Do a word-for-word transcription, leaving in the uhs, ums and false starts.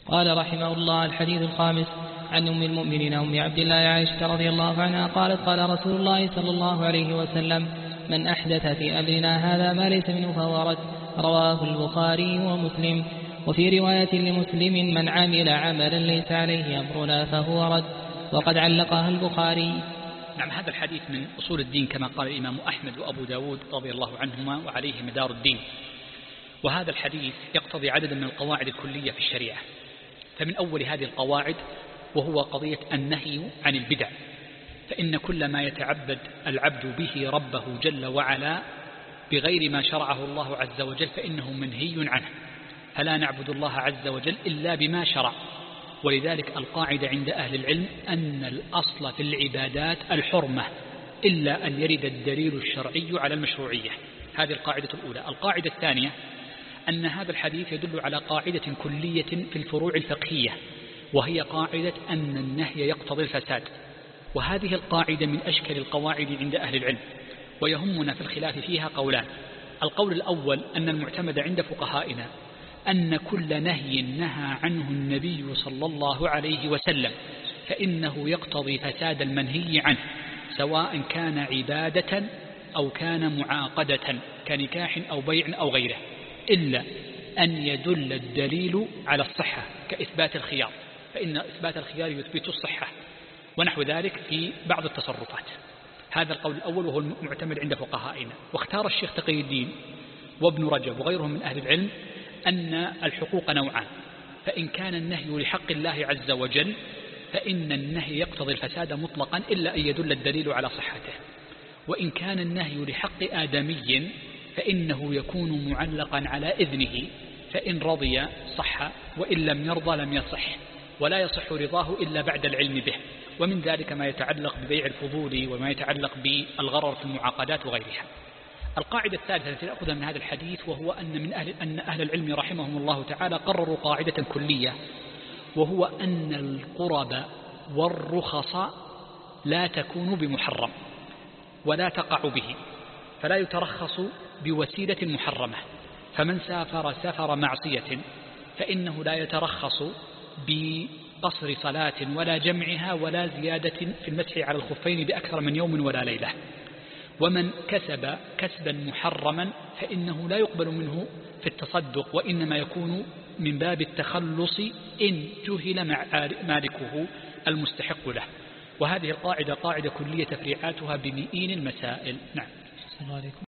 قال رحمه الله: الحديث الخامس عن أم المؤمنين أم عبد الله عائشة رضي الله عنها قالت: قال رسول الله صلى الله عليه وسلم: من أحدث في أمرنا هذا ما ليس منه فهو رد. رواه البخاري ومسلم. وفي رواية لمسلم: من عمل عملا ليس عليه أمرنا فهو رد. وقد علقها البخاري. نعم، هذا الحديث من أصول الدين كما قال الإمام أحمد وأبو داود رضي الله عنهما، وعليه مدار الدين. وهذا الحديث يقتضي عددا من القواعد الكلية في الشريعة. فمن أول هذه القواعد وهو قضية النهي عن البدع، فإن كل ما يتعبد العبد به ربه جل وعلا بغير ما شرعه الله عز وجل فإنه منهي عنه، فلا نعبد الله عز وجل إلا بما شرع. ولذلك القاعدة عند أهل العلم أن الأصل في العبادات الحرمة إلا أن يرد الدليل الشرعي على المشروعية. هذه القاعدة الأولى. القاعدة الثانية أن هذا الحديث يدل على قاعدة كلية في الفروع الفقهية، وهي قاعدة أن النهي يقتضي الفساد. وهذه القاعدة من أشكل القواعد عند أهل العلم، ويهمنا في الخلاف فيها قولان. القول الأول أن المعتمد عند فقهائنا أن كل نهي نهى عنه النبي صلى الله عليه وسلم فإنه يقتضي فساد المنهي عنه، سواء كان عبادة أو كان معاقدة كنكاح أو بيع أو غيره، إلا أن يدل الدليل على الصحة كإثبات الخيار، فإن إثبات الخيار يثبت الصحة ونحو ذلك في بعض التصرفات. هذا القول الأول وهو المعتمد عند فقهائنا. واختار الشيخ تقي الدين وابن رجب وغيرهم من أهل العلم أن الحقوق نوعان، فإن كان النهي لحق الله عز وجل فإن النهي يقتضي الفساد مطلقا إلا أن يدل الدليل على صحته، وإن كان النهي لحق آدمي فإنه يكون معلقا على إذنه، فإن رضي صح وإن لم يرضى لم يصح، ولا يصح رضاه إلا بعد العلم به. ومن ذلك ما يتعلق ببيع الفضول وما يتعلق بالغرر في المعاقدات وغيرها. القاعدة الثالثة التي نأخذها من هذا الحديث وهو أن من أهل أن أهل العلم رحمهم الله تعالى قرروا قاعدة كلية، وهو أن القرب والرخص لا تكون بمحرم ولا تقع به، فلا يترخص بوسيلة محرمة. فمن سافر سفر معصية فإنه لا يترخص بقصر صلاة ولا جمعها ولا زيادة في المسح على الخفين بأكثر من يوم ولا ليلة. ومن كسب كسبا محرما فإنه لا يقبل منه في التصدق، وإنما يكون من باب التخلص إن جهل مالكه المستحق له. وهذه القاعدة قاعدة كلية تفريعاتها بمئين المسائل. نعم.